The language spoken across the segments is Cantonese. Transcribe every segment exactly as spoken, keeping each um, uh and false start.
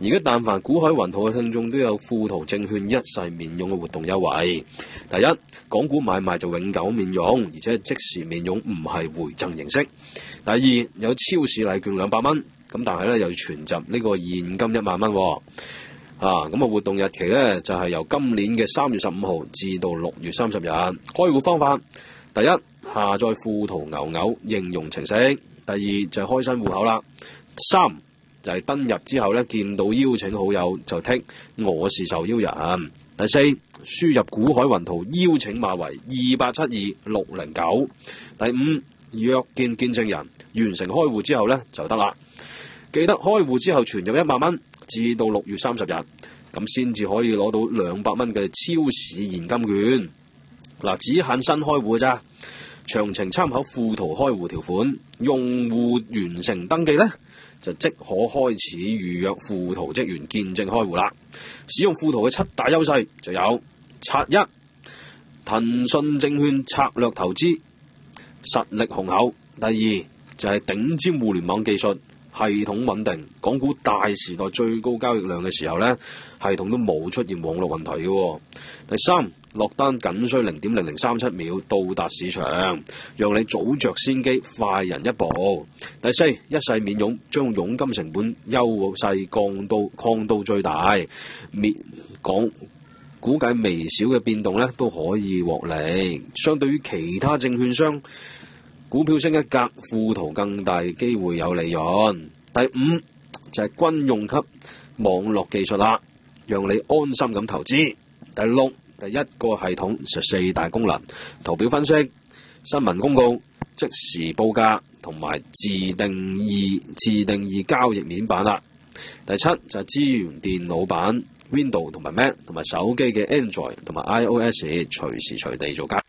而家但凡股海雲圖嘅聽眾都有富途證券一世免佣嘅活動優惠。第一，港股買賣就永久免佣，而且即時免佣，唔係回贈形式。第二，有超市禮券兩百蚊，咁但係咧又要存集呢個現金一萬蚊。啊，咁啊活動日期咧就係、是、由今年嘅三月十五號至到六月三十日。開戶方法，第一，下載富途牛牛應用程式；第二就係、是、開新戶口啦；三就係、是、登入之後咧見到邀請好友就剔我是受邀人；第四，輸入股海雲圖邀請碼為二八七二六零九；第五，約見見證人，完成開戶之後咧就得啦。記得開戶之後存入一萬蚊。至到六月三十日，咁先至可以攞到兩百蚊嘅超市現金券。嗱，只限新開戶咋，詳情參考富途開戶條款。用戶完成登記咧，就即可開始預約富途職員見證開戶啦。使用富途嘅七大優勢就有：拆一，騰訊證券策略投資，實力雄厚；第二就係、是、頂尖互聯網技術。系統穩定，港股大時代最高交易量嘅時候呢，系統都冇出現網絡問題嘅。第三，落單僅需零點零零三七秒到達市場，讓你早着先機，快人一步。第四，一世免佣，將佣金成本優勢降到降到最大，免港估計微小嘅變動呢都可以獲利。相對於其他證券商，股票升一格，富途更大機會有利潤。第五就係、是、軍用級網絡技術啦，讓你安心咁投資。第六，第一個系統就四大功能：圖表分析、新聞公告、即時報價同埋自定義自定義交易面板啦。第七就係、是、資源電腦版 Windows 同埋 Mac 同埋手機嘅 Android 同埋 iOS 隨時隨地做交易。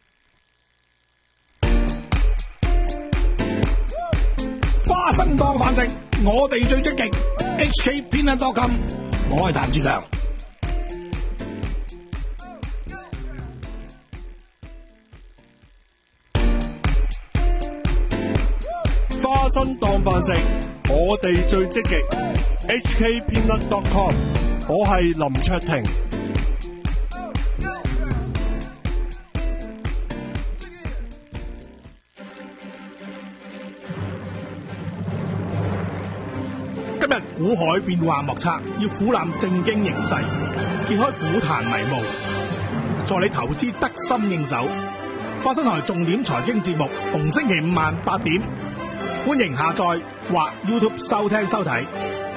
花生當飯食，我哋最積極。H K 偏得多金，我係譚志強。 花生當飯食，我哋最積極。H K 偏得多 com， 我係林卓廷。 今日股海變幻莫測，要俯瞰正經形勢，揭開股壇迷霧，助你投資得心應手。花生台重點財經節目，逢星期五晚八點，歡迎下載或 YouTube 收聽收睇。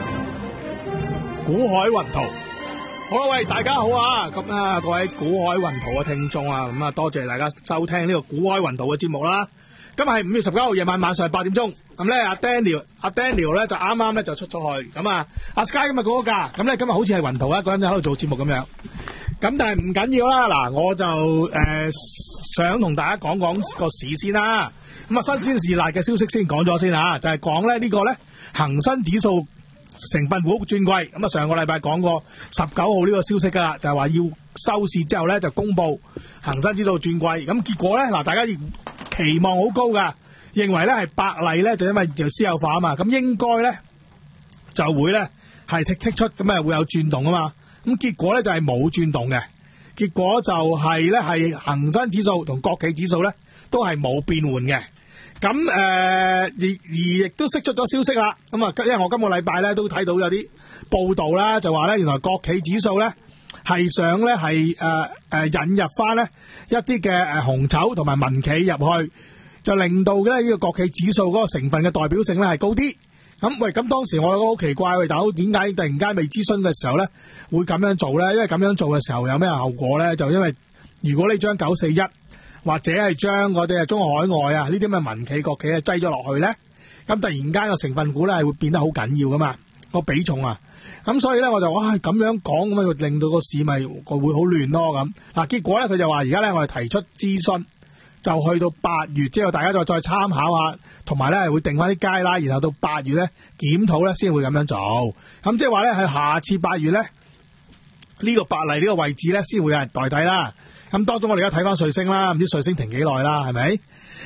股海雲圖，好啦，喂，大家好啊！咁啊，各位股海雲圖嘅聽眾啊，咁啊，多謝大家收聽呢個股海雲圖嘅節目啦。今日係五月十九號夜晚晚上八點鐘，咁咧阿 Daniel 阿 Daniel 咧就啱啱咧就出咗去，咁啊阿 Sky 今日講咗假，咁咧今日好似係雲圖一個人喺度做節目咁樣，咁但係唔緊要啦，嗱我就誒、呃、想同大家講講個市先啦，咁啊新鮮事辣嘅消息先講咗先吓，就係講咧呢個咧恒生指數成分股轉季，咁啊上個禮拜講過十九號呢個消息噶啦，就係、是、話要收市之後咧就公布恒生指數轉季，咁結果咧嗱大家期望好高噶，認為咧係百麗咧就因為就私有化啊嘛，咁應該咧就會咧係剔剔出咁啊會有轉動啊嘛，咁結果咧就係冇轉動嘅，結果就係咧係恒生指數同國企指數咧都係冇變換嘅，咁誒、呃、而而亦都釋出咗消息啦，咁啊因為我今個禮拜咧都睇到有啲報道啦，就話咧原來國企指數咧係想咧係誒誒引入翻咧一啲嘅誒紅籌同埋民企入去，就令到咧呢個國企指數嗰個成分嘅代表性咧係高啲。咁喂，咁當時我覺得好奇怪，喂大佬點解突然間未諮詢嘅時候咧會咁樣做咧？因為咁樣做嘅時候有咩後果咧？就因為如果你將九四一或者係將嗰啲啊中國海外啊呢啲咁嘅民企國企啊擠咗落去咧，咁突然間個成分股咧係會變得好緊要噶嘛，個比重啊。咁所以咧我就哇咁樣講咁啊，令到個市咪個會好亂咯咁。嗱結果咧佢就話而家咧我哋提出諮詢，就去到八月之後大家再再參考下，同埋咧會定翻啲街啦，然後到八月咧檢討咧先會咁樣做。咁即係話咧係下次八月咧呢個百麗呢個位置咧先會有人代替啦。咁當中我哋而家睇翻瑞星啦，唔知瑞星停幾耐啦，係咪？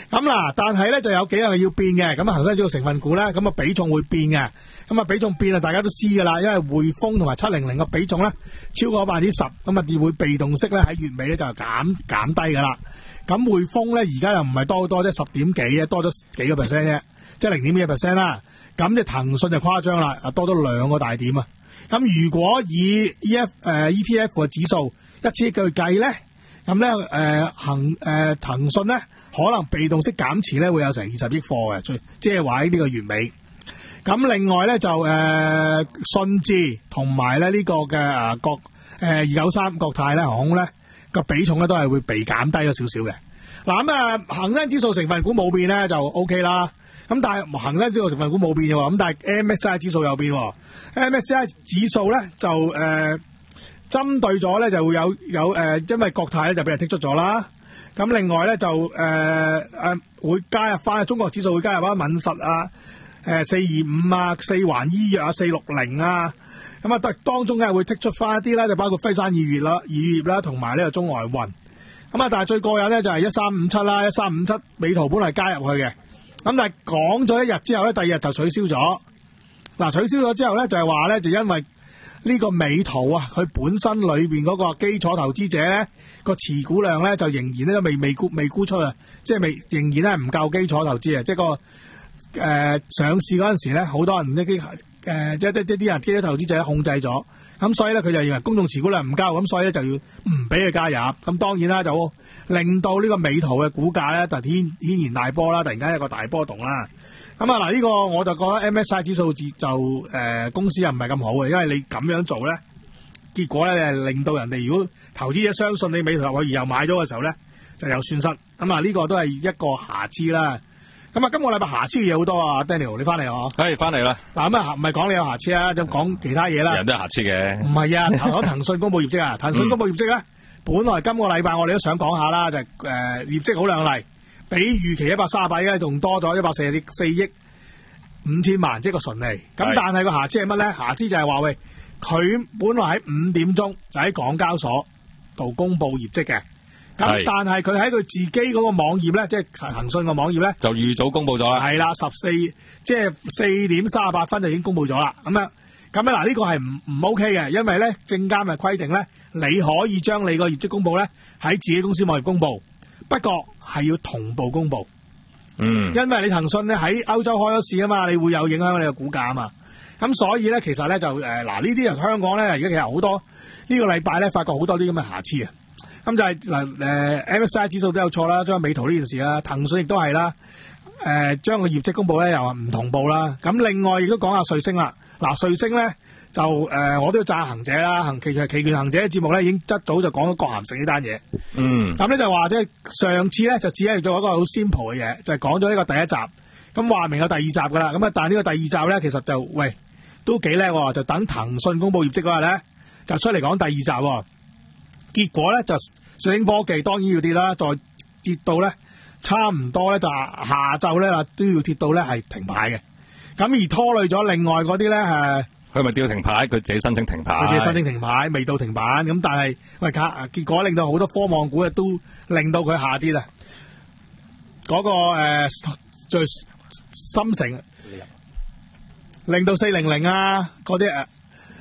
咁嗱，但係咧就有幾樣要變嘅，咁啊恒生指數成分股咧，咁啊比重會變嘅，咁啊比重變啊大家都知噶啦，因為匯豐同埋七零零嘅比重咧超過百分之十，咁啊會被動式咧喺月尾咧就減減低噶啦。咁匯豐咧而家又唔係多好多啫，十點幾嘅，多咗幾個 percent 啫，即係零點幾個 percent 啦。咁即係騰訊就誇張啦，啊多咗兩個大點啊。咁如果以 E F 誒 E T F 嘅指數一千億去計咧，咁咧誒恒誒騰訊咧可能被動式減持咧會有成二十億貨嘅，即係話喺呢個月尾。咁另外咧就誒、呃、信置同埋咧呢個嘅誒國誒二九三國泰咧航空咧個比重咧都係會被減低咗少少嘅。嗱咁啊恒生指數成分股冇變咧就 O K 啦。咁但係恒生指數成分股冇變嘅喎，咁但係 M S C I 指數有變喎。M S C I 指數咧就誒、呃、針對咗咧就會有有誒、呃，因為國泰咧就俾人剔出咗啦。咁另外咧就誒誒、呃、會加入翻中國指數會加入翻敏實啊、誒四二五啊、四環醫藥啊、四六零啊。咁啊，當當中咧會剔出翻一啲咧，就包括輝山醫藥啦、醫業啦，同埋呢個中外運。咁啊，但係最過癮咧就係一三五七啦，一三五七美圖本嚟加入去嘅。咁但係講咗一日之後咧，第二日就取消咗。嗱，取消咗之後咧，就係話咧，就因為呢個美圖啊，佢本身裏邊嗰個基礎投資者咧個持股量咧，就仍然咧都未未沽未沽出啊，即係未仍然咧唔夠基礎投資啊，即係個誒、呃、上市嗰陣時咧，好多人呢啲誒即係啲啲人基礎投資者控制咗，咁所以咧佢就認為公眾持股量唔夠，咁所以咧就要唔俾佢加入。咁當然啦，就令到呢個美圖嘅股價咧就天軒然大波啦，突然間一個大波動啦。咁啊嗱，呢個我就覺得 M S C I 指數就誒、呃、公司又唔係咁好嘅，因為你咁樣做咧，結果咧你係令到人哋如果投資者相信你美圖入去而又買咗嘅時候咧，就有損失。咁啊呢個都係一個瑕疵啦。咁啊今個禮拜瑕疵嘅嘢好多啊 ，Daniel 你翻嚟啊？ 係翻嚟啦。嗱咁啊唔係講你有瑕疵啊，就講其他嘢啦。 人都有瑕疵嘅。唔係啊，講騰訊公布業績啊，騰訊公布業績咧，本來今個禮拜我哋都想講下啦，就係、是、誒、呃、業績好亮麗。比預期一百三十八億仲多咗一百四十四億五千萬，即係個純利。咁但係個瑕疵係乜咧？瑕疵就係話喂，佢本來喺五點鐘就喺港交所度公布業績嘅。咁但係佢喺佢自己嗰個網頁咧，即係騰訊個網頁咧， 就預早公布咗啦。 係啦，十四即係四點三十八分就已經公布咗啦。咁樣咁咧嗱，呢個係唔唔 OK 嘅，因為咧證監係規定咧，你可以將你個業績公布咧喺自己公司網頁公布。不過係要同步公布，嗯，因為你騰訊咧喺歐洲開咗市啊嘛，你會有影響你嘅股價啊嘛，咁所以咧其實咧就誒嗱呢啲人香港咧而家其實好多、這個、呢個禮拜咧發覺好多啲咁嘅瑕疵啊，咁就係嗱誒 M S C I 指數都有錯啦，將美圖呢件事啦，騰訊亦都係啦，誒、呃、將個業績公布咧又話唔同步啦，咁另外亦都講下瑞星啦，嗱瑞星咧。就誒、呃，我都要讚行者啦，行期期權行者嘅節目咧，已經一早就講咗郭咸城呢單嘢。嗯，咁咧就話即係上次咧就只係做一個好 simple 嘅嘢，就係講咗呢個第一集。咁話明有第二集噶啦，咁啊，但係呢個第二集咧，其實就喂都幾叻喎，就等騰訊公布業績嗰日咧，就出嚟講第二集喎。結果咧就瑞星科技當然要跌啦，再跌到咧差唔多咧就下晝咧都要跌到咧係停牌嘅。咁而拖累咗另外嗰啲咧誒。 佢咪吊停牌，佢自己申請停牌， 佢自己申請停牌，未到停板咁，但係喂卡，結果令到好多科網股都令到佢下跌啦。嗰、那個誒最深成，令到四零零啊嗰啲誒，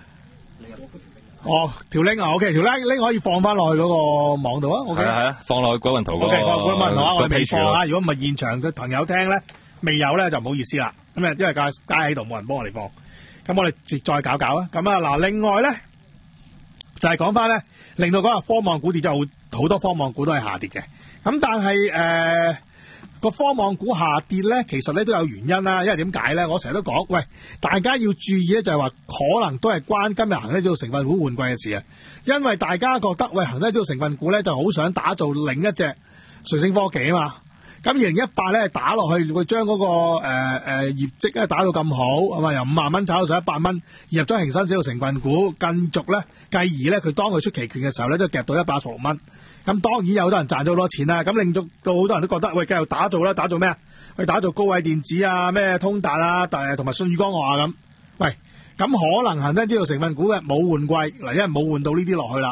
哦條 link 啊 ，OK 條 link link 可以放翻落去嗰個網度啊 ，OK 係啊， 放落去嗰個圖嗰個 OK 放嗰個圖啊，我哋未放啊，如果唔係現場嘅朋友聽咧，未有咧就唔好意思啦。咁啊，因為架架喺度，冇人幫我哋放。咁我哋再搞搞啊！咁啊嗱，另外咧就係講翻咧，令到嗰個科網股跌咗好，好多科網股都係下跌嘅。咁但係誒個科網股下跌咧，其實咧都有原因啦。因為點解咧？我成日都講，喂，大家要注意咧，就係話可能都係關今日恒生指數成分股換季嘅事啊。因為大家覺得喂，恒生指數成分股咧就好想打造另一隻瑞星科技啊嘛。咁二零一八咧打落去，會將嗰個誒誒、呃、業績咧打到咁好，係嘛？由五萬蚊炒到上一百蚊，入咗恒生指數成分股，繼續咧，繼而咧佢當佢出期權嘅時候咧，都夾到一百一十六蚊。咁當然有好多人賺咗好多錢啦。咁令到到好多人都覺得，喂，繼續打造啦，打造咩啊？去打造高偉電子啊，咩通達啊，誒同埋舜宇光學啊咁。喂，咁可能恒生指數成分股嘅冇換季嗱，因為冇換到呢啲落去啦。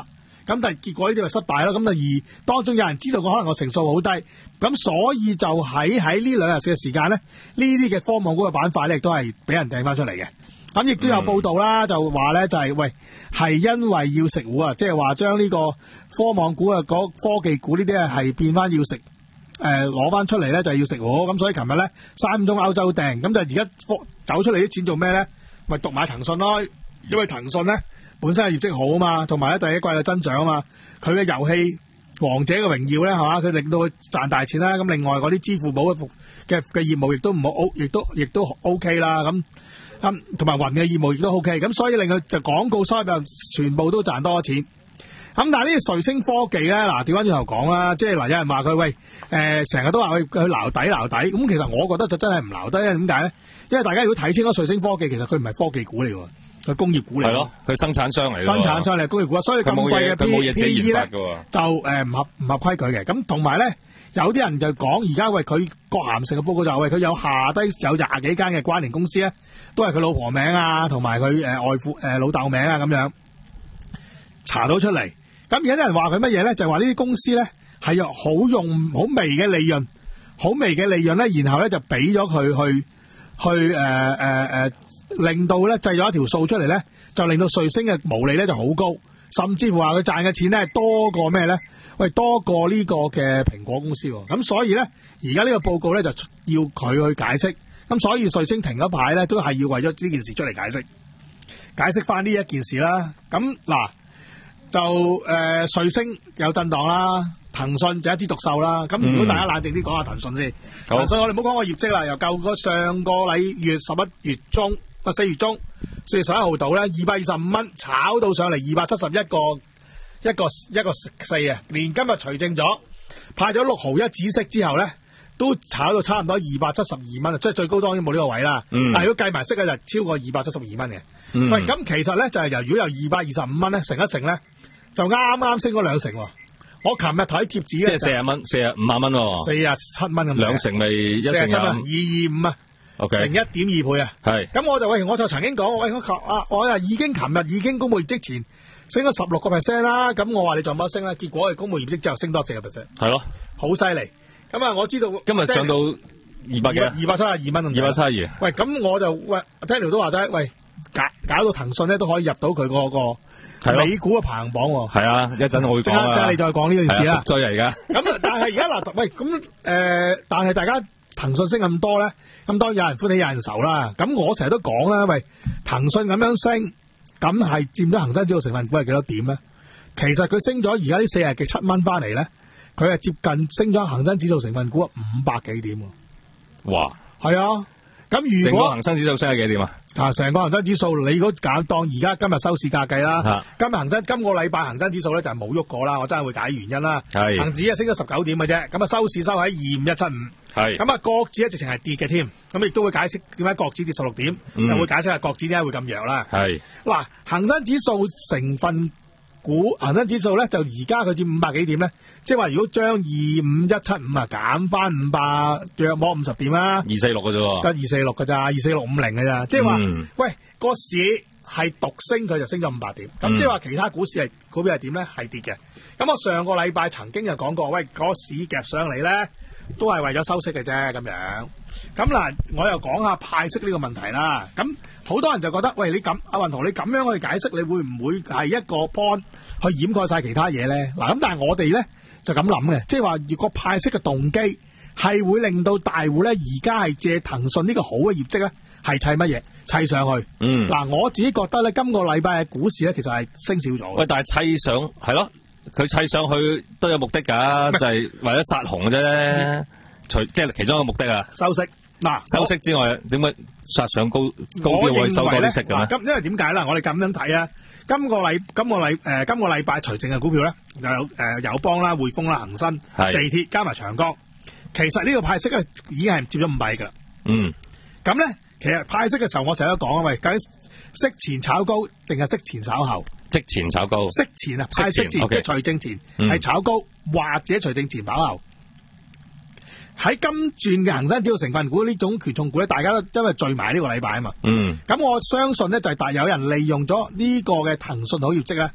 咁但係結果呢啲就失敗啦。咁啊而當中有人知道個可能個成數好低，咁所以就喺喺呢兩日嘅時間咧，呢啲嘅科網股嘅板塊咧，亦都係俾人掟翻出嚟嘅。咁亦都有報道啦，就話咧就係、是、喂係因為要食糊啊，即係話將呢個科網股啊、嗰科技股呢啲啊係變翻要食。誒攞翻出嚟咧就係要食糊，咁所以琴日咧三宗歐洲訂，咁就而家走出嚟啲錢做咩咧？咪獨買騰訊咯，因為騰訊咧本身係業績好啊嘛，同埋咧第一季嘅增長啊嘛，佢嘅遊戲王者嘅榮耀咧係嘛，佢令到佢賺大錢啦。咁另外嗰啲支付寶嘅嘅嘅業務亦都唔好 O， 亦都亦都 O K 啦。咁咁同埋雲嘅業務亦都 O K，咁所以令佢就廣告收入全部都賺多錢。咁但係呢個瑞聲科技咧，嗱調翻轉頭講啦，即係嗱有人話佢喂誒成日都話佢佢撈底撈底，咁其實我覺得就真係唔撈底，因為點解咧？因為大家如果睇清楚瑞聲科技，其實佢唔係科技股嚟喎，佢工業股嚟。係咯， 佢生產商嚟。生產商嚟工業股，所以咁貴嘅 P E 咧就誒唔合唔合規矩嘅。咁同埋咧，有啲人就講而家喂佢郭咸城嘅報告就喂佢有下低有廿幾間嘅關聯公司咧，都係佢老婆名啊，同埋佢誒外父誒、呃、老豆名啊咁樣查到出嚟。咁有啲人話佢乜嘢咧？就係話呢啲公司咧係用好用好微嘅利潤，好微嘅利潤咧，然後咧就俾咗佢去去誒誒誒，令到咧製咗一條數出嚟咧，就令到瑞聲嘅毛利咧就好高，甚至乎話佢賺嘅錢咧多過咩咧？喂，多過呢個嘅蘋果公司喎。咁所以咧，而家呢個報告咧就要佢去解釋。咁所以瑞聲停一排咧，都係要為咗呢件事出嚟解釋，解釋翻呢一件事啦。咁嗱。就誒、呃、瑞聲有震盪啦，騰訊就一枝獨秀啦。咁如果大家冷靜啲講下騰訊先，騰訊我哋唔好講個業績啦，由舊個上個禮月十一月中，啊四月中四月十一號到咧，二百二十五蚊炒到上嚟二百七十一個一個一個四啊，連今日除淨咗派咗六毫一止息之後咧，都炒到差唔多二百七十二蚊啊，即係最高當然冇呢個位啦。嗯、但係如果計埋息咧，就超過二百七十二蚊嘅。嗯、喂，咁其實咧就係、是、由如果由二百二十五蚊咧乘一乘咧。就啱啱升咗兩成喎！我琴日睇貼紙嘅， 即係四十蚊，四十五萬蚊喎， 四十七蚊咁。 兩成咪一成廿， 二二五啊，成一點二倍啊。係。咁我就喂，我就曾經講，喂，我啊，我啊已經琴日已經公佈業績前升咗十六個 percent 啦。咁我話你做乜升啦？結果係公佈業績之後升多四個 percent。係咯，好犀利。咁啊，我知道今日上到二百幾， 二百七十二蚊。 二百七十二。 喂，咁我就喂 Daniel 都話齋，喂搞搞到騰訊咧都可以入到佢嗰個。美股嘅排行榜喎， 係啊，一陣我會講啊， 即係你再講呢件事啦。 追啊而家。 咁但係而家嗱，喂，咁誒、呃，但係大家騰訊升咁多咧，咁當然有人歡喜有人愁啦。咁我成日都講啦，喂，騰訊咁樣升，咁係佔咗恒生指數成分股係幾多點咧？其實佢升咗而家呢四日嘅七蚊翻嚟咧，佢係接近升咗恒生指數成分股五百幾點喎。哇！係啊。咁如果成個恒生指數升係幾點啊？ 啊，成個恒生指數，你如果揀當而家今日收市價計啦，啊、今日恒生今個禮拜恒生指數咧就係冇喐過啦，我真係會解原因啦。係恒指啊升咗十九點嘅啫，咁啊收市收喺二五一七五。係咁啊，國指咧直情係跌嘅添，咁亦都會解釋點解國指跌十六點，嗯、又會解釋下國指點解會咁弱啦。係嗱，恒生指數成分股恒生指數咧就而家佢佔五百幾點咧，即係話如果將二五一七五啊減翻五百約摸五十點啦， 二四六嘅啫， 得二四六嘅咋，二四六五零嘅咋，即係話，嗯、喂個市係獨升佢就升咗五百點，咁、嗯、即係話其他股市係股票係點咧？係跌嘅。咁我上個禮拜曾經就講過，喂個市夾上嚟咧，都係為咗收息嘅啫咁樣。咁嗱，我又講下派息呢個問題啦。咁好多人就覺得，喂，你咁阿雲圖，你咁樣去解釋，你會唔會係一個 point 去掩蓋晒其他嘢咧？嗱，咁但係我哋咧就咁諗嘅，即係話如果派息嘅動機係會令到大戶咧而家係借騰訊呢個好嘅業績咧，係砌乜嘢？砌上去。嗯。嗱，我自己覺得咧，今個禮拜嘅股市咧，其實係升少咗。 喂，但係砌上係咯，佢砌上去都有目的㗎，就係為咗殺紅嘅啫。除即係其中一個目的啊， 收息嗱， 收息之外，點解殺上高高啲會收多啲息嘅咧？ 咁因為點解啦？我哋咁樣睇啊，今個禮今個禮誒、呃、今個禮拜除淨嘅股票咧，有誒、呃、友邦啦、匯豐啦、恒生、地鐵加埋長江，其實呢個派息咧已經係接咗五百噶啦。嗯，咁咧其實派息嘅時候，我成日都講啊，喂，究竟息前炒高定係息前炒後？ 息前炒高， 息前啊，派息前即係除淨前係炒高，嗯、或者除淨前炒後。喺今轉嘅恒生指數成分股呢種權重股咧，大家都因為聚埋呢個禮拜啊嘛。嗯。咁我相信咧就係大有人利用咗呢個嘅騰訊好業績咧，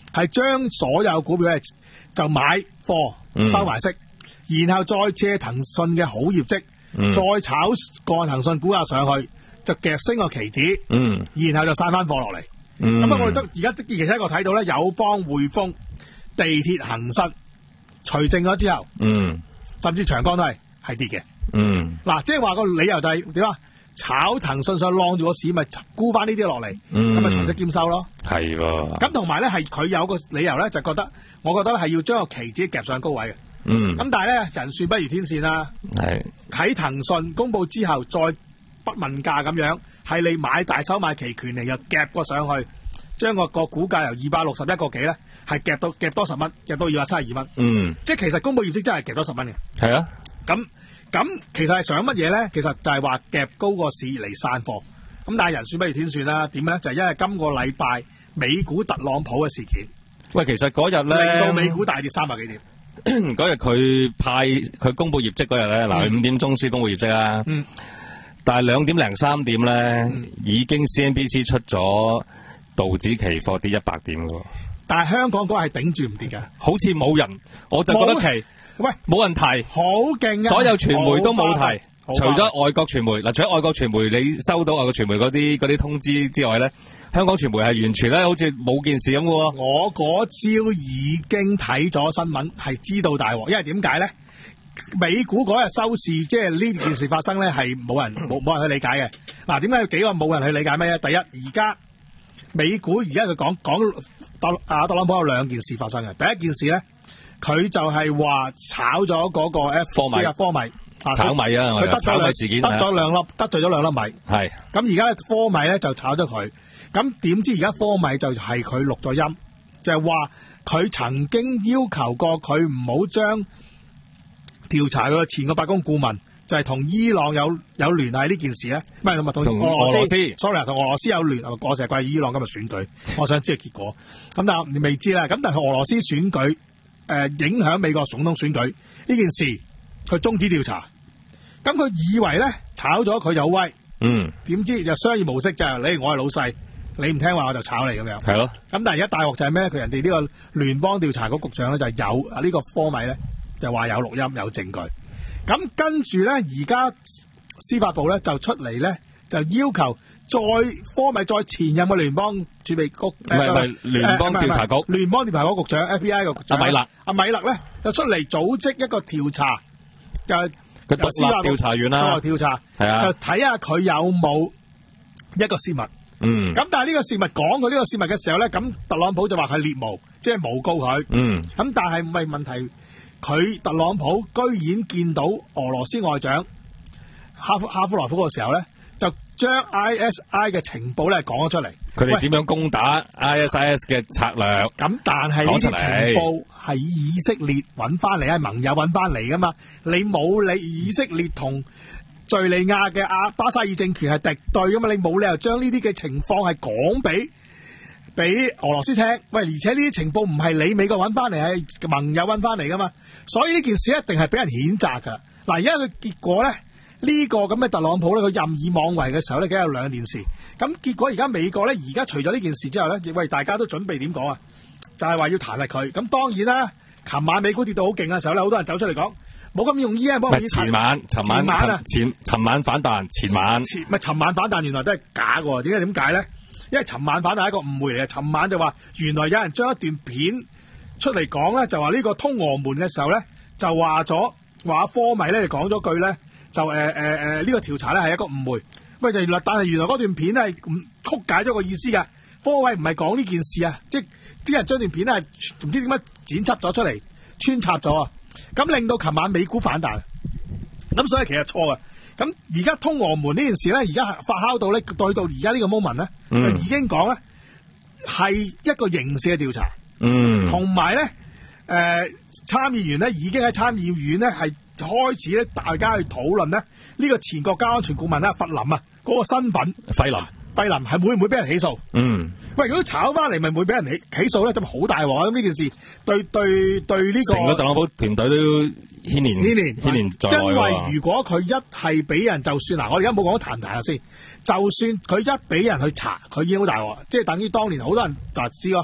係將所有股票咧就買貨收埋息，嗯、然後再借騰訊嘅好業績，嗯、再炒個騰訊股價上去，就夾升個期指，嗯、然後就散翻貨落嚟。咁啊、嗯，我哋都而家其實我睇到咧，友邦、匯豐、地鐵、恒生除淨咗之後，嗯、甚至長江都係係跌嘅。嗱、嗯，即係話個理由就係點啊？炒騰訊上晾住個市，咪沽翻呢啲落嚟，咁咪財息兼收咯。係喎。咁同埋咧，係佢有個理由咧，就覺得，我覺得係要將個期指夾上高位嘅。嗯。咁但係咧，人算不如天算啦。係。喺騰訊公佈之後，再不問價咁樣，係你買大手買期權嚟，又夾過上去，將個個股價由二百六十一個幾咧，係夾到夾多十蚊，夾到二百七十二蚊。嗯。即係其實公佈業績真係夾多十蚊嘅。係啊。咁。咁其實係想乜嘢咧？其實就係話夾高個市嚟散貨。咁但係人算不如天算啦。點咧？就係、是、因為今個禮拜美股特朗普嘅事件。喂，其實嗰日咧令到美股大跌三百幾點。嗰日佢派佢公佈業績嗰日咧，嗱、嗯，五點鐘先公佈業績啦。嗯。但係兩點零三點咧，嗯、已經 C N B C 出咗道指期貨跌一百點喎。但係香港嗰日係頂住唔跌㗎，好似冇人，我就覺得奇。喂，冇人提，好勁啊！所有傳媒都冇提，除咗外國傳媒嗱，除咗外國傳媒，你收到外國傳媒嗰啲嗰啲通知之外咧，香港傳媒係完全咧好似冇件事咁嘅喎。我嗰朝已經睇咗新聞，係知道大鑊，因為點解咧？美股嗰日收市，即係呢件事發生咧，係冇人冇冇人去理解嘅。嗱，點解有幾個冇人去理解咩咧？第一，而家美股而家佢講講特啊特朗普有兩件事發生嘅，第一件事咧。佢就係話炒咗嗰個 F 科米，科米炒米啊！佢得咗兩事件，得咗兩粒，得罪咗兩粒米。係咁而家科米咧就炒咗佢，咁點知而家科米就係佢錄咗音，就係話佢曾經要求過佢唔好將調查佢前個白宮顧問，就係、是、同伊朗有有聯繫呢件事咧，唔係同埋同俄羅斯，俄羅斯，sorry 同俄羅斯有聯，我成日怪伊朗今日選舉，我想知個結果。咁但係你未知啦，咁但係俄羅斯選舉。誒、呃，影響美國總統選舉呢件事，佢終止調查。咁佢以為咧炒咗佢有威，嗯，點知就商業模式就係、是、你我係老細，你唔聽話我就炒你咁樣。係咯。咁但係而家大鑊就係咩？佢人哋呢個聯邦調查局局長咧就有啊呢個科米咧就話有錄音有證據。咁跟住咧而家司法部咧就出嚟咧就要求。再科米再前任嘅聯邦儲備局，唔係唔係聯邦調查局，聯邦調查局局長 F B I 嘅局長阿米勒，阿米勒咧就出嚟組織一個調查，就係佢獨立調查員啦，獨立調查係啊，就睇下佢有冇一個泄密。嗯，咁但係呢個泄密講佢呢個泄密嘅時候咧，咁特朗普就話佢獵巫，即係誣告佢。嗯，咁但係唔係問題，佢特朗普居然見到俄羅斯外長哈夫哈夫羅夫嘅時候咧。就將 I S I 嘅情報咧講咗出嚟，佢哋點樣攻打 I S I S 嘅策略？咁但係呢啲情報係以色列揾翻嚟，係盟友揾翻嚟噶嘛？你冇理以色列同敘利亞嘅阿巴沙爾政權係敵對噶嘛？你冇理由將呢啲嘅情況係講俾俾俄羅斯聽。喂，而且呢啲情報唔係你美國揾翻嚟，係盟友揾翻嚟噶嘛？所以呢件事一定係俾人譴責噶。嗱，而家佢結果咧。呢個咁嘅特朗普咧，佢任意妄為嘅時候咧，梗係有兩件事。咁結果而家美國咧，而家除咗呢件事之後咧，喂，大家都準備點講啊？就係、是、話要彈劾佢。咁當然啦，琴晚美股跌到好勁嘅時候咧，好多人走出嚟講，冇咁用 E M，幫我以前晚、前晚、晚啊，前尋晚反彈，前晚，前唔係尋晚反彈，原來都係假嘅。點解點解咧？因為尋晚反彈係一個誤會嚟嘅。尋晚就話原來有人將一段片出嚟講咧，就話呢個通俄門嘅時候咧，就話咗話科米咧，就講咗句咧。就誒誒誒呢個調查咧係一個誤會，喂，原來但係原來嗰段片係曲解咗個意思嘅，科偉唔係講呢件事啊，即係啲人將段片咧係唔知點解剪輯咗出嚟，穿插咗啊，咁令到琴晚美股反彈，咁所以其實錯嘅，咁而家通俄門呢件事咧，而家發酵到咧，對到而家呢個 moment 咧，嗯、就已經講咧係一個刑事嘅調查，嗯，同埋咧誒參議員咧已經喺參議院咧係。開始咧，大家去討論咧，呢、這個前國家安全顧問咧，弗林啊，嗰、那個身份，費林，費林係會唔會俾人起訴？嗯，喂，如果炒翻嚟，咪會俾人起起訴咧，咁好大鑊啊！咁呢件事對對對呢、這個成個特朗普團隊都牽連牽連牽連在內。因為如果佢一係俾人，就算嗱，我而家冇講彈唔彈先，就算佢一俾人去查，佢已經好大鑊，即係等於當年好多人就知咯。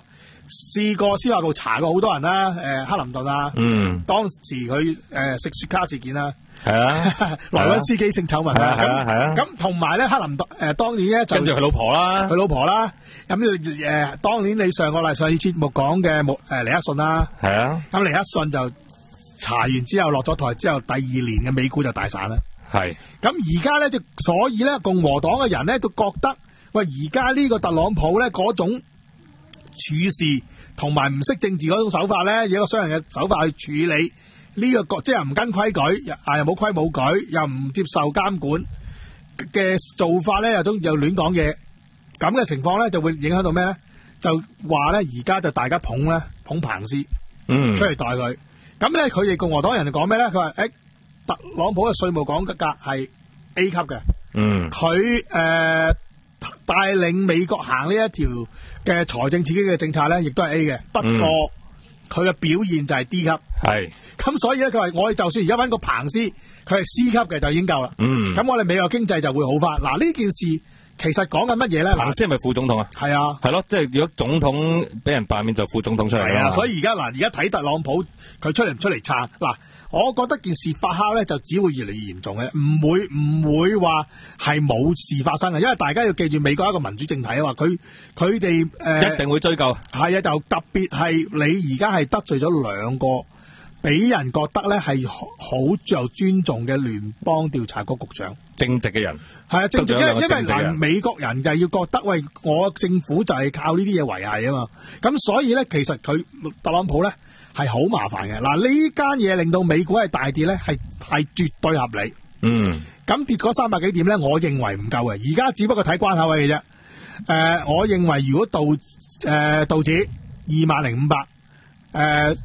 試過司法部查過好多人啦，誒克林頓啊， 嗯， 當時佢誒食雪茄事件啦， 係啊， 萊溫斯基性醜聞啦， 係啊係啊， 咁同埋咧克林頓誒當年咧就跟住佢老婆啦， 佢老婆啦，咁誒當年你上個禮上次節目講嘅穆誒尼克遜啦， 係啊， 咁尼克遜就查完之後落咗台之後，第二年嘅美股就大散啦。 係， 咁而家咧就所以咧共和黨嘅人咧都覺得，喂而家呢個特朗普咧嗰種處事同埋唔識政治嗰種手法咧，以一個商人嘅手法去處理呢、這個國，即係唔跟規矩，啊又冇規冇矩，又唔接受監管嘅做法咧，又都又亂講嘢，咁嘅情況咧就會影響到咩咧？就話咧而家就大家捧咧捧彭斯， 嗯， 出嚟代佢，咁咧佢哋共和黨人就講咩咧？佢話誒特朗普嘅稅務改革係 A 級嘅， 嗯， 佢誒、呃、帶領美國行呢一條嘅財政刺激嘅政策咧，亦都係 A 嘅。不過佢嘅、嗯、表現就係 D 級，係咁所以咧，佢話我哋就算而家揾個彭斯，佢係 C 級嘅就已經夠啦。嗯，咁我哋美國經濟就會好翻。嗱呢件事其實講緊乜嘢咧？ 彭斯係咪副總統啊？ 係啊， 係咯，即係如果總統俾人罷免就副總統出嚟。 係啊，所以而家嗱，而家睇特朗普佢出嚟唔出嚟撐嗱。我覺得件事發酵咧，就只會越嚟越嚴重嘅，唔會唔會話係冇事發生嘅，因為大家要記住美國係一個民主政體啊嘛，佢佢哋誒一定會追究。係啊，就特別係你而家係得罪咗兩個俾人覺得咧係好有尊重嘅聯邦調查局局長， 正直嘅人。係啊，正直，因為因為嗱美國人就係要覺得喂，我政府就係靠呢啲嘢維繫啊嘛，咁所以咧其實佢特朗普咧。係好麻煩嘅，嗱呢間嘢令到美股係大跌咧，係係絕對合理。嗯，咁跌嗰三百幾點咧，我認為唔夠嘅，而家只不過睇關口位嘅啫。誒、呃，我認為如果道誒、呃、道指二萬零五百，誒誒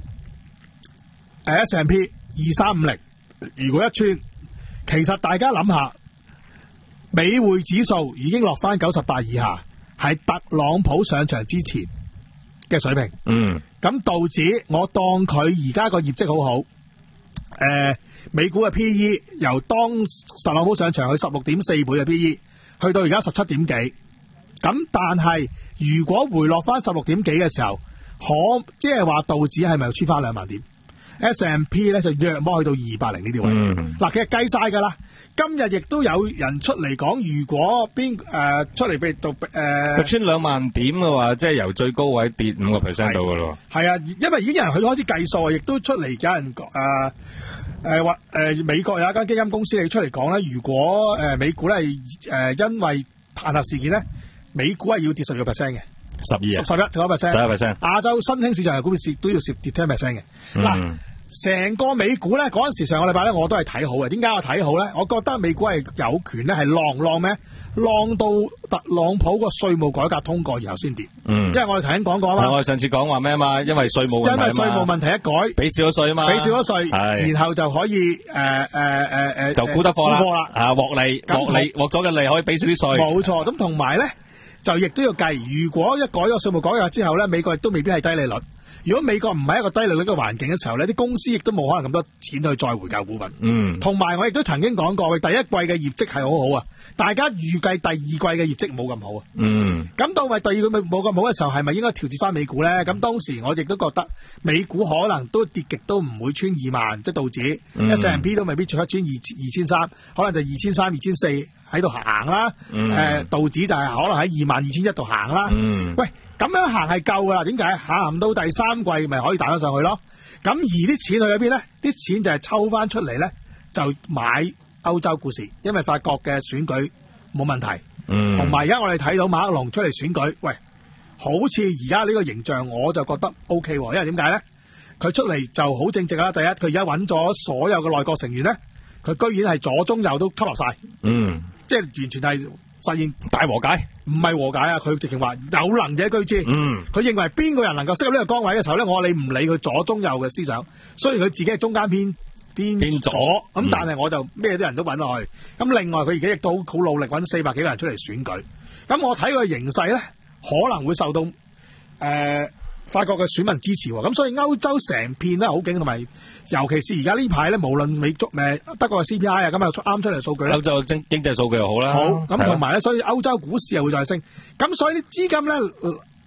S and P 二三五零，如果一穿，其實大家諗下，美匯指數已經落翻九十八以下，係特朗普上場之前嘅水平。嗯。咁道指我當佢而家個業績好好，誒、呃，美股嘅 P E 由當特朗普上場去十六點四倍嘅 P E， 去到而家十七點幾，咁但係如果回落翻十六點幾嘅時候，可即係話道指係咪又穿翻兩萬點 ？S and P 咧就約摸去到二百零呢啲位，嗱、嗯、其實計晒噶啦。今日亦都有人出嚟講，如果邊誒、呃、出嚟俾讀誒穿兩萬點嘅話，即係由最高位跌五個 percent 到嘅咯。係啊，因為已經有人佢開始計數啊，亦都出嚟有人誒誒或誒美國有一間基金公司你出嚟講咧，如果誒、呃、美股咧係誒因為彈劾事件咧，美股係要跌十個 percent 嘅，十二啊，十一十一 percent，十一 percent。亞洲新興市場嘅股市都要蝕跌 ten percent 嘅。嗱、嗯。成個美股咧，嗰陣時上個禮拜咧，我都係睇好嘅。點解我睇好咧？我覺得美股係有權咧，係浪浪咩？浪到特朗普個稅務改革通過，然後先跌。嗯，因為我哋頭先講過啊嘛。我哋上次講話咩啊嘛？因為稅務問題，因為稅務問題一改，俾少咗稅啊嘛，俾少咗稅，然後就可以誒誒誒誒，就沽得貨啦，沽貨啦，啊獲利，獲利獲咗嘅利可以俾少啲稅。冇錯，咁同埋咧，就亦都要計，如果一改咗稅務改革之後咧，美國亦都未必係低利率。如果美國唔係一個低利率嘅環境嘅時候呢，啲公司亦都冇可能咁多錢去再回購股份。嗯，同埋我亦都曾經講過，第一季嘅業績係好好啊，大家預計第二季嘅業績冇咁好啊。嗯，咁到咪第二季冇咁好嘅時候，係咪應該調節翻美股呢？咁當時我亦都覺得美股可能都跌極都唔會穿二萬，即係道指、嗯、S and P 都未必穿穿二二千三，可能就二千三、二千四喺度行啦。誒、嗯呃，道指就係可能喺二萬二千一度行啦。嗯，喂。咁樣行係夠噶啦，點解行到第三季咪可以彈得上去咯？咁而啲錢去咗邊咧？啲錢就係抽翻出嚟咧，就買歐洲股市，因為法國嘅選舉冇問題。嗯，同埋而家我哋睇到馬克龍出嚟選舉，喂，好似而家呢個形象我就覺得 O K，因為點解咧？佢出嚟就好正直啦。第一，佢而家揾咗所有嘅內閣成員咧，佢居然係左中右都吸納晒。嗯，即係完全係實現大和解。唔係和解啊！佢直情話有能者居之。嗯，佢認為邊個人能夠適合呢個崗位嘅時候咧，我你唔理佢左中右嘅思想，雖然佢自己係中間偏偏左，咁、嗯、但係我就咩啲人都揾落去。咁另外佢而家亦都好努力揾四百幾個人出嚟選舉。咁我睇佢形勢咧，可能會受到誒、呃、法國嘅選民支持。咁所以歐洲成片咧好勁，同埋尤其是而家呢排咧，無論美足誒德國嘅 C P I 啊，咁又出啱出嚟數據咧，歐洲經經濟數據又好啦。好咁同埋咧，所以歐洲股市又會再升。咁所以啲資金咧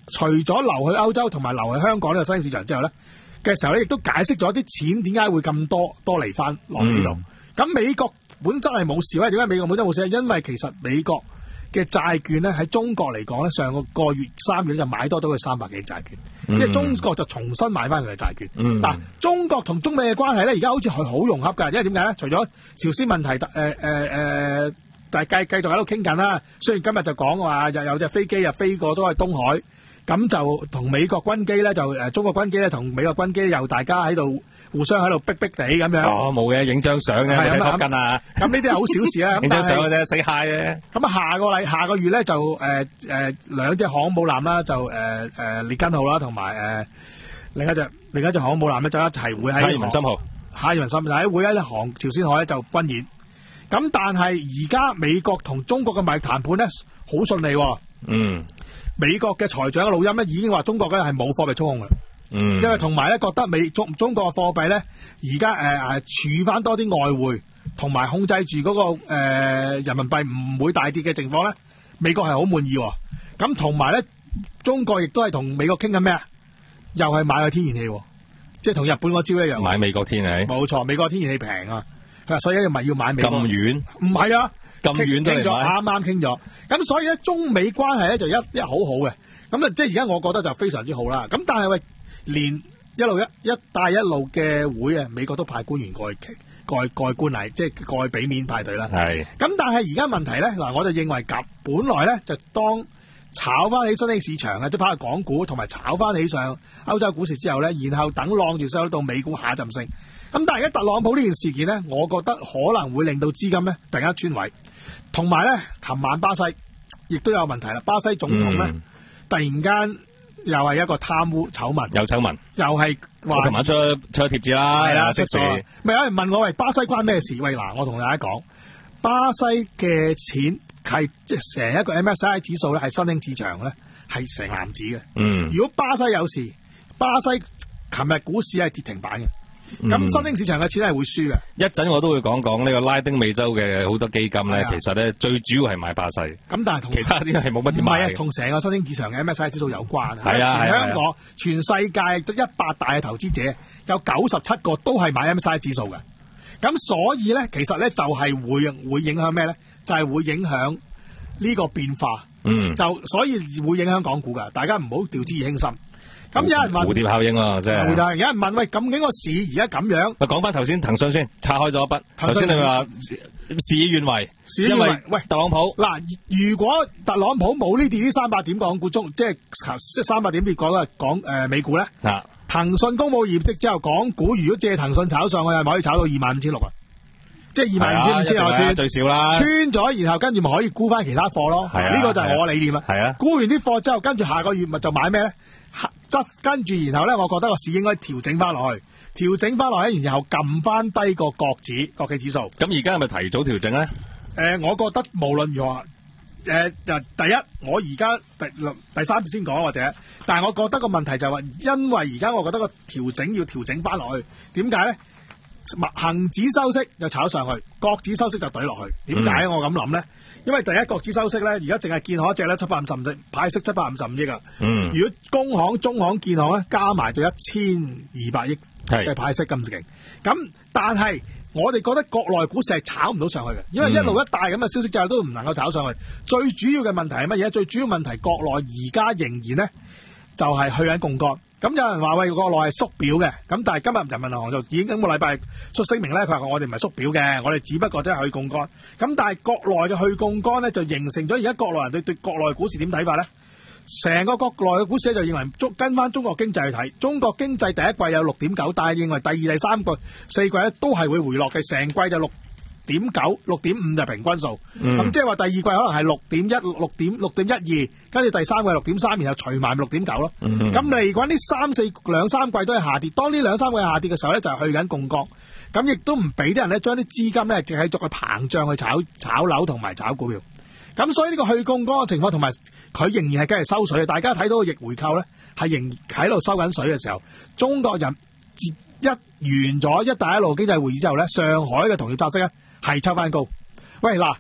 除咗流去歐洲同埋流去香港呢個新興市場之後咧嘅時候咧，亦都解釋咗啲錢點解會咁多多嚟翻落呢度。咁、嗯、美國本質係冇事咧，點解美國本質冇事？因為其實美國嘅債券咧喺中國嚟講咧，上個個月三月就買多到佢三百幾債券，嗯、即係中國就重新買翻佢嘅債券。嗱、嗯，中國同中美嘅關係咧，而家好似係好融洽㗎，因為點解咧？除咗朝鮮問題，誒誒誒，但係繼繼續喺度傾緊啦。雖然今日就講話又有隻飛機啊飛過都係東海，咁就同美國軍機咧就誒中國軍機咧同美國軍機又大家喺度互相喺度逼逼地咁樣。 哦，冇嘅，影張相嘅，睇拖筋啊！咁呢啲係好小事啊。 影張相嘅啫，死 high 嘅。咁啊，下個禮下個月咧就誒誒兩隻航母艦啦，就誒誒列根號啦，同埋誒另一隻另一隻航母艦咧就一齊會喺哈爾文森號， 哈爾文森號喺會喺航朝鮮海咧就軍演。咁但係而家美國同中國嘅貿易談判咧好順利喎。嗯。美國嘅財長嘅錄音咧已經話中國咧係冇貨幣操控嘅。嗯，因為同埋咧覺得美中中國嘅貨幣咧而家誒誒儲翻多啲外匯，同埋控制住嗰、那個誒、呃、人民幣唔會大跌嘅情況咧，美國係好滿意。咁同埋咧，中國亦都係同美國傾緊咩啊？又係買個天然氣，即係同日本嗰招一樣。買美國天然氣， 冇錯，美國天然氣平啊，所以咧咪要買美國。 咁遠？ 唔係啊， 咁遠都嚟買。 啱啱傾咗，咁所以咧中美關係咧就一一好好嘅，咁啊即係而家我覺得就非常之好啦。咁但係喂。連一路一一帶一路嘅會啊，美國都派官員過去過去過去觀禮，即係過去俾面派隊啦。係。咁但係而家問題咧，嗱我就認為咁，本來咧就當炒翻起新興市場啊，即係拋去港股同埋炒翻起上歐洲股市之後咧，然後等浪住收到美股下一陣升。咁但係而家特朗普呢件事件咧，我覺得可能會令到資金咧突然間穿位，同埋咧，琴晚巴西亦都有問題啦。巴西總統咧、嗯、突然間。又係一個貪污醜聞，有醜聞， 又係話琴晚出出貼紙啦，係啦， 即係咪有人問我喂巴西關咩事？喂嗱，我同大家講，巴西嘅錢係即係成一個 M S C I 指數咧，係新興市場咧係成籃子嘅。嗯，如果巴西有事，巴西琴日股市係跌停板嘅。咁、嗯、新興市場嘅錢係會輸嘅。一陣我都會講講呢個拉丁美洲嘅好多基金咧，其實咧最主要係買巴西。咁但係同其他啲係冇乜點買。唔係啊，同成個新興市場嘅 M S C I 指數有關。係啊，全香港、啊、全世界一百大嘅投資者有九十七個都係買 M S C I 指數嘅。咁所以咧，其實咧就係會會影響咩咧？就係、是、會影響呢個變化。嗯。就所以會影響港股㗎，大家唔好掉之以輕心。咁有人問蝴蝶效應啊，即係。有人問喂，咁究竟個市而家咁樣？喂，講翻頭先騰訊先，拆開咗一筆。頭先你話事與願違，事與願違。喂，特朗普嗱，如果特朗普冇呢啲三百點港股中，即係即係三百點跌講嘅港誒美股咧。嗱，騰訊公佈業績之後，港股如果借騰訊炒上去，係咪可以炒到二萬五千六啊？即係二萬五千五千我穿最少啦，穿咗，然後跟住咪可以沽翻其他貨咯。係啊，呢個就係我理念啊。係啊，沽完啲貨之後，跟住下個月咪就買咩咧？執跟住，然後咧，我覺得個市應該調整翻落去，調整翻落去，然後撳翻低個國指國企指數。咁而家係咪提早調整咧？誒、呃，我覺得無論如何，誒、呃，第一，我而家第第三次先講或者，但係我覺得個問題就係話，因為而家我覺得個調整要調整翻落去，點解咧？恒指收息就炒上去，國指收息就懟落去。點解我咁諗咧？因為第一國指收息咧，而家淨係建行一隻咧七百五十五億派息七百五十五億啊。嗯。如果工行、中行、建行咧加埋就一千二百億嘅派息咁勁。咁但係我哋覺得國內股市係炒唔到上去嘅，因為一路一帶咁嘅消息之後都唔能夠炒上去。最主要嘅問題係乜嘢？最主要問題國內而家仍然咧就係、是、去緊槓桿。咁有人話喂，國內係縮表嘅，咁但係今日人民銀行就已經今個禮拜出聲明咧，佢話我哋唔係縮表嘅，我哋只不過即係去槓桿。咁但係國內嘅去槓桿咧，就形成咗而家國內人對對國內股市點睇法咧？成個國內嘅股市就認為中跟翻中國經濟去睇，中國經濟第一季有六點九，但係認為第二、第三季、四季咧都係會回落嘅，成季就六點九、六點五就平均數。咁即係話第二季可能係六點一、六點六點一二，跟住第三季六點三，然後除埋六點九咯。咁嚟講呢三四兩三季都係下跌，當呢兩三季下跌嘅時候咧，就係去緊槓桿。咁亦都唔俾啲人咧將啲資金咧繼續去膨脹去炒炒樓同埋炒股票。咁所以呢個去槓桿嘅情況同埋佢仍然係繼續收水。大家睇到個逆回購咧係仍喺度收緊水嘅時候，中國人一完咗一帶一路經濟會議之後咧，上海嘅同業拆息咧係抽翻高。喂嗱，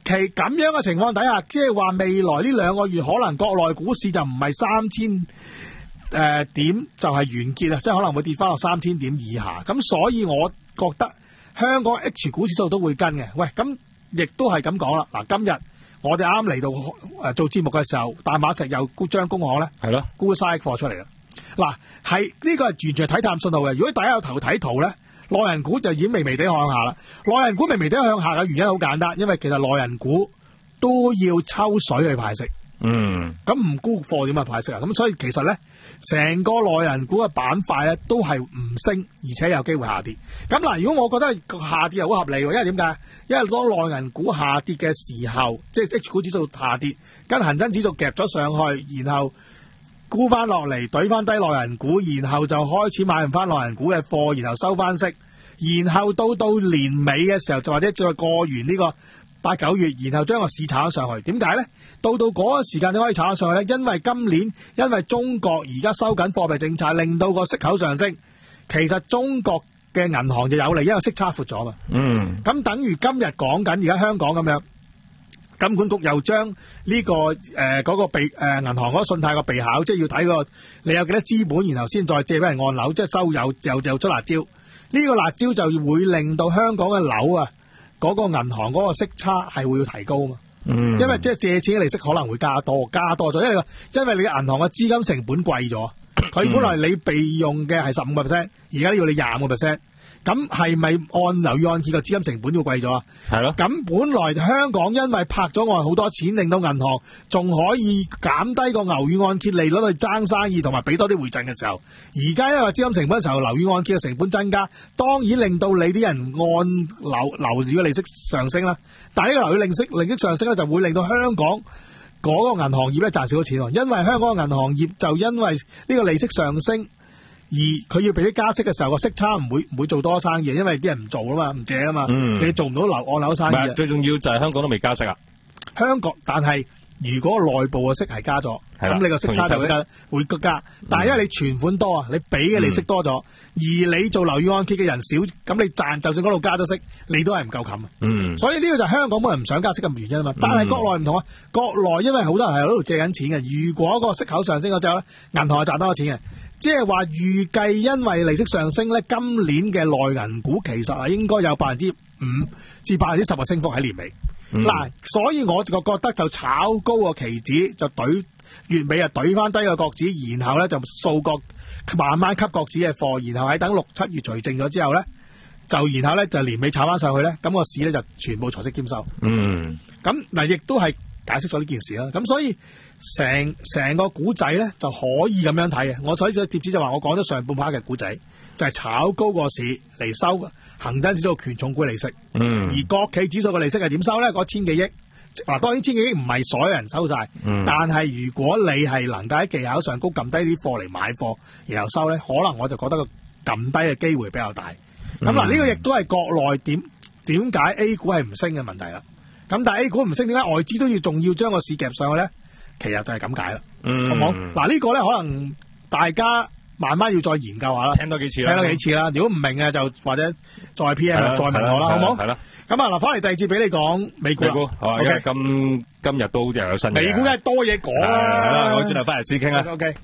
其咁樣嘅情況底下，即係話未來呢兩個月可能國內股市就唔係三千誒點就係完結啊，即係可能會跌翻落三千點以下。咁所以我覺得香港 H 股指數都會跟嘅。喂，咁亦都係咁講啦。嗱，今日我哋啱嚟到誒做節目嘅時候，大馬石又沽張工行咧， 係咯， 沽晒貨出嚟啦。嗱，係呢個係完全睇淡信號嘅。如果大家有頭睇圖咧，內人股就已經微微地向下啦。內人股微微地向下嘅原因好簡單，因為其實內人股都要抽水去派息。 嗯， 咁唔沽貨點啊派息啊？咁所以其實咧，成個內人股嘅板塊咧都係唔升，而且有機會下跌。咁嗱，如果我覺得個下跌又好合理喎，因為點解？因為當內人股下跌嘅時候，即係 H 股指數下跌，跟恒生指數夾咗上去，然後沽翻落嚟，懟翻低內人股，然後就開始買唔翻內人股嘅貨，然後收翻息，然後到到年尾嘅時候，就或者再過完呢個八九月，然後將個市炒咗上去。點解咧？到到嗰個時間你可以炒咗上去咧？因為今年因為中國而家收緊貨幣政策，令到個息口上升。其實中國嘅銀行就有利，因為息差闊咗嘛。 嗯。 咁等於今日講緊而家香港咁樣，金管局又將呢、這個誒嗰、呃那個備誒銀行嗰個信貸個備考，即係要睇個你有幾多資本，然後先再借俾人按樓，即係收有又又出辣椒。呢、這個辣椒就會令到香港嘅樓啊，嗰、那個銀行嗰個息差係會要提高嘛。嗯，因為即係借錢嘅利息可能會加多，加多咗，因為因為你嘅銀行嘅資金成本貴咗，佢本來你備用嘅係十五個 percent，而家要你廿五個 percent。咁係咪按樓宇按揭個資金成本都貴咗啊？係咯。咁本來香港因為拍咗按好多錢，令到銀行仲可以減低個樓宇按揭利率去爭生意，同埋俾多啲回贈嘅時候，而家因為資金成本嘅時候，樓宇按揭嘅成本增加，當然令到你啲人按樓樓宇嘅利息上升啦。但係呢個樓宇利息利息上升咧，就會令到香港嗰個銀行業咧賺少咗錢喎，因為香港嘅銀行業就因為呢個利息上升。而佢要俾啲加息嘅時候，個息差唔會唔會做多生意，因為啲人唔做啦嘛，唔借啊嘛，嗯、你做唔到樓按樓生意。唔係，最重要就係香港都未加息啊。香港，但係如果內部嘅息係加咗，咁你個息差就會加，會加。但係因為你存款多啊，你俾嘅利息多咗，嗯、而你做樓宇按揭嘅人少，咁你賺就算嗰度加咗息，你都係唔夠冚啊。嗯。所以呢個就係香港本人唔想加息嘅原因啊嘛。但係國內唔同啊，國內因為好多人係喺度借緊錢嘅，如果個息口上升咗之後咧，銀行係賺多咗錢嘅。即係話預計因為利息上升咧，今年嘅內銀股其實係應該有百分之五至百分之十嘅升幅喺年尾。嗱、嗯，所以我就覺得就炒高個期指，就懟月尾啊懟翻低個國指，然後咧就掃國慢慢吸國指嘅貨，然後喺等六七月除淨咗之後咧，就然後咧就年尾炒翻上去咧，咁、個市咧就全部財息兼收。嗯，咁嗱亦都係解釋咗呢件事啦。咁所以。成成個古仔咧就可以咁樣睇嘅，我所以隻貼紙就話我講咗上半 part 嘅古仔，就係、是、炒高個市嚟收恒生指數權重股利息。嗯，而國企指數嘅利息係點收咧？嗰千幾億，嗱當然千幾億唔係所有人收晒，嗯、但係如果你係能夠喺技巧上高撳低啲貨嚟買貨，然後收咧，可能我就覺得個撳低嘅機會比較大。咁嗱、嗯，呢個亦都係國內點點解 A 股係唔升嘅問題啦。咁但係 A 股唔升，點解外資都要仲要將個市夾上去咧？其實就係咁解啦，嗯、好唔好？嗱、這個、呢個咧可能大家慢慢要再研究下啦，聽多幾次啦，聽多幾次啦。如果唔明嘅就或者再 P M 再問我啦，好唔好？係啦。咁啊嗱，翻嚟第二節俾你講美股。美股，好啊，因為今今日都又有新嘢。美股梗係多嘢講啦，我轉頭翻嚟先傾啦。O K。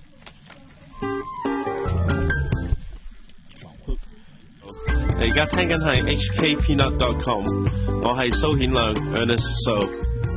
你而家聽緊係 H K Peanut dot com， 我係蘇顯亮 Ernest So。